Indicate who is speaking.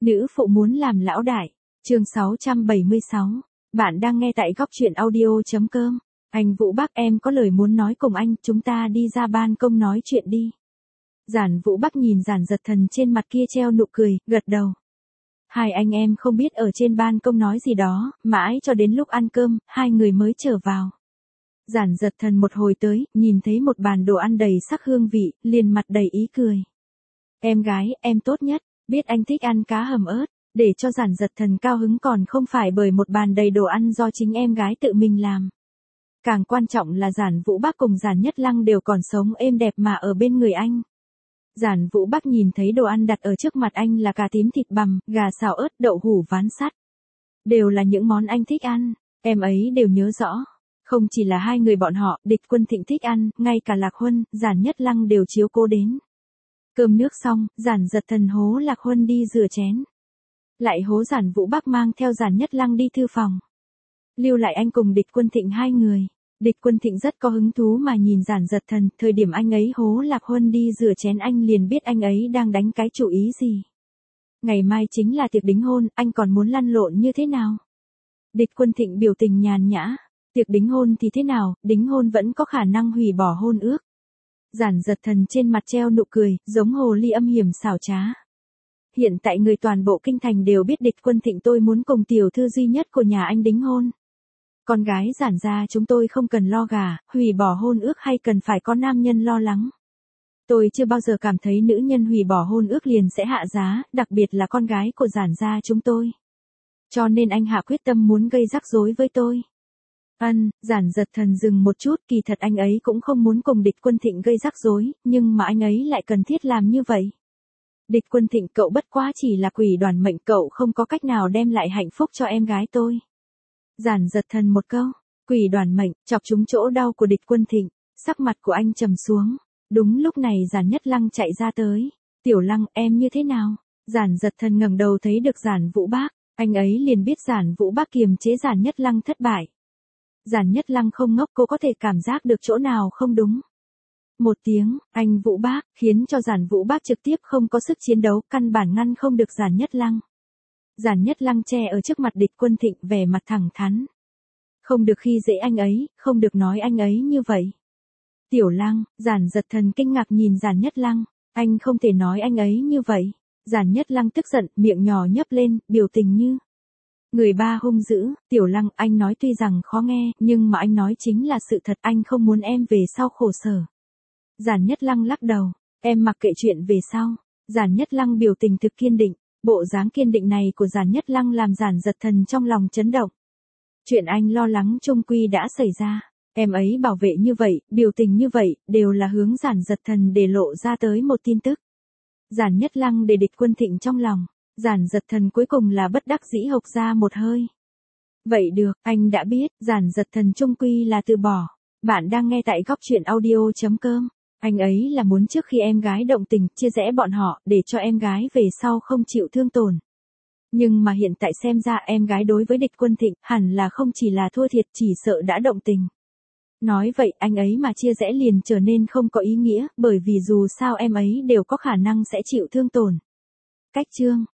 Speaker 1: Nữ phụ muốn làm lão đại. Chương 676. Bạn đang nghe tại góc truyện audio.com. Anh Vũ Bắc, em có lời muốn nói cùng anh, chúng ta đi ra ban công nói chuyện đi. Giản Vũ Bắc nhìn Giản Giật Thần trên mặt kia treo nụ cười, gật đầu. Hai anh em không biết ở trên ban công nói gì đó, mãi cho đến lúc ăn cơm, hai người mới trở vào. Giản Giật Thần một hồi tới, nhìn thấy một bàn đồ ăn đầy sắc hương vị, liền mặt đầy ý cười. Em gái, em tốt nhất, biết anh thích ăn cá hầm ớt, để cho Giản Giật Thần cao hứng còn không phải bởi một bàn đầy đồ ăn do chính em gái tự mình làm. Càng quan trọng là Giản Vũ Bắc cùng Giản Nhất Lăng đều còn sống êm đẹp mà ở bên người anh. Giản Vũ Bắc nhìn thấy đồ ăn đặt ở trước mặt anh là cà tím thịt bằm, gà xào ớt, đậu hủ ván sắt. Đều là những món anh thích ăn, em ấy đều nhớ rõ. Không chỉ là hai người bọn họ, Địch Quân Thịnh thích ăn, ngay cả Lạc Huân, Giản Nhất Lăng đều chiếu cố đến. Cơm nước xong, Giản Giật Thần hố Lạc Huân đi rửa chén. Lại hố Giản Vũ Bắc mang theo Giản Nhất Lăng đi thư phòng. Lưu lại anh cùng Địch Quân Thịnh hai người. Địch Quân Thịnh rất có hứng thú mà nhìn Giản Giật Thần, thời điểm anh ấy hố Lạc Huân đi rửa chén anh liền biết anh ấy đang đánh cái chủ ý gì. Ngày mai chính là tiệc đính hôn, anh còn muốn lăn lộn như thế nào? Địch Quân Thịnh biểu tình nhàn nhã. Tiệc đính hôn thì thế nào, đính hôn vẫn có khả năng hủy bỏ hôn ước. Giản Giật Thần trên mặt treo nụ cười, giống hồ ly âm hiểm xảo trá. Hiện tại người toàn bộ kinh thành đều biết Địch Quân Thịnh tôi muốn cùng tiểu thư duy nhất của nhà anh đính hôn. Con gái Giản gia chúng tôi không cần lo gả, hủy bỏ hôn ước hay cần phải có nam nhân lo lắng. Tôi chưa bao giờ cảm thấy nữ nhân hủy bỏ hôn ước liền sẽ hạ giá, đặc biệt là con gái của Giản gia chúng tôi. Cho nên anh hạ quyết tâm muốn gây rắc rối với tôi. Giản Giật Thần dừng một chút, kỳ thật anh ấy cũng không muốn cùng Địch Quân Thịnh gây rắc rối, nhưng mà anh ấy lại cần thiết làm như vậy. Địch Quân Thịnh, cậu bất quá chỉ là quỷ đoàn mệnh, cậu không có cách nào đem lại hạnh phúc cho em gái tôi. Giản Giật Thần một câu, quỷ đoàn mệnh, chọc trúng chỗ đau của Địch Quân Thịnh, sắc mặt của anh trầm xuống. Đúng lúc này Giản Nhất Lăng chạy ra tới. Tiểu Lăng, em như thế nào? Giản Giật Thần ngẩng đầu thấy được Giản Vũ Bắc, anh ấy liền biết Giản Vũ Bắc kiềm chế Giản Nhất Lăng thất bại. Giản Nhất Lăng không ngốc, cô có thể cảm giác được chỗ nào không đúng. Một tiếng, anh Vũ Bắc, khiến cho Giản Vũ Bắc trực tiếp không có sức chiến đấu, căn bản ngăn không được Giản Nhất Lăng. Giản Nhất Lăng che ở trước mặt Địch Quân Thịnh, vẻ mặt thẳng thắn. Không được khi dễ anh ấy, không được nói anh ấy như vậy. Tiểu Lăng, Giản Giật Thần kinh ngạc nhìn Giản Nhất Lăng, anh không thể nói anh ấy như vậy. Giản Nhất Lăng tức giận, miệng nhỏ nhấp lên, biểu tình như người ba hung dữ. Tiểu Lăng, anh nói tuy rằng khó nghe, nhưng mà anh nói chính là sự thật, anh không muốn em về sau khổ sở. Giản Nhất Lăng lắc đầu, em mặc kệ chuyện về sau. Giản Nhất Lăng biểu tình thực kiên định, bộ dáng kiên định này của Giản Nhất Lăng làm Giản Giật Thần trong lòng chấn động. Chuyện anh lo lắng chung quy đã xảy ra, em ấy bảo vệ như vậy, biểu tình như vậy, đều là hướng Giản Giật Thần để lộ ra tới một tin tức. Giản Nhất Lăng để Địch Quân Thịnh trong lòng. Giản Giật Thần cuối cùng là bất đắc dĩ hộc ra một hơi. Vậy được, anh đã biết, Giản Giật Thần chung quy là từ bỏ. Bạn đang nghe tại góc truyện audio.com. Anh ấy là muốn trước khi em gái động tình, chia rẽ bọn họ, để cho em gái về sau không chịu thương tổn. Nhưng mà hiện tại xem ra em gái đối với Địch Quân Thịnh, hẳn là không chỉ là thua thiệt, chỉ sợ đã động tình. Nói vậy anh ấy mà chia rẽ liền trở nên không có ý nghĩa, bởi vì dù sao em ấy đều có khả năng sẽ chịu thương tổn. Cách chương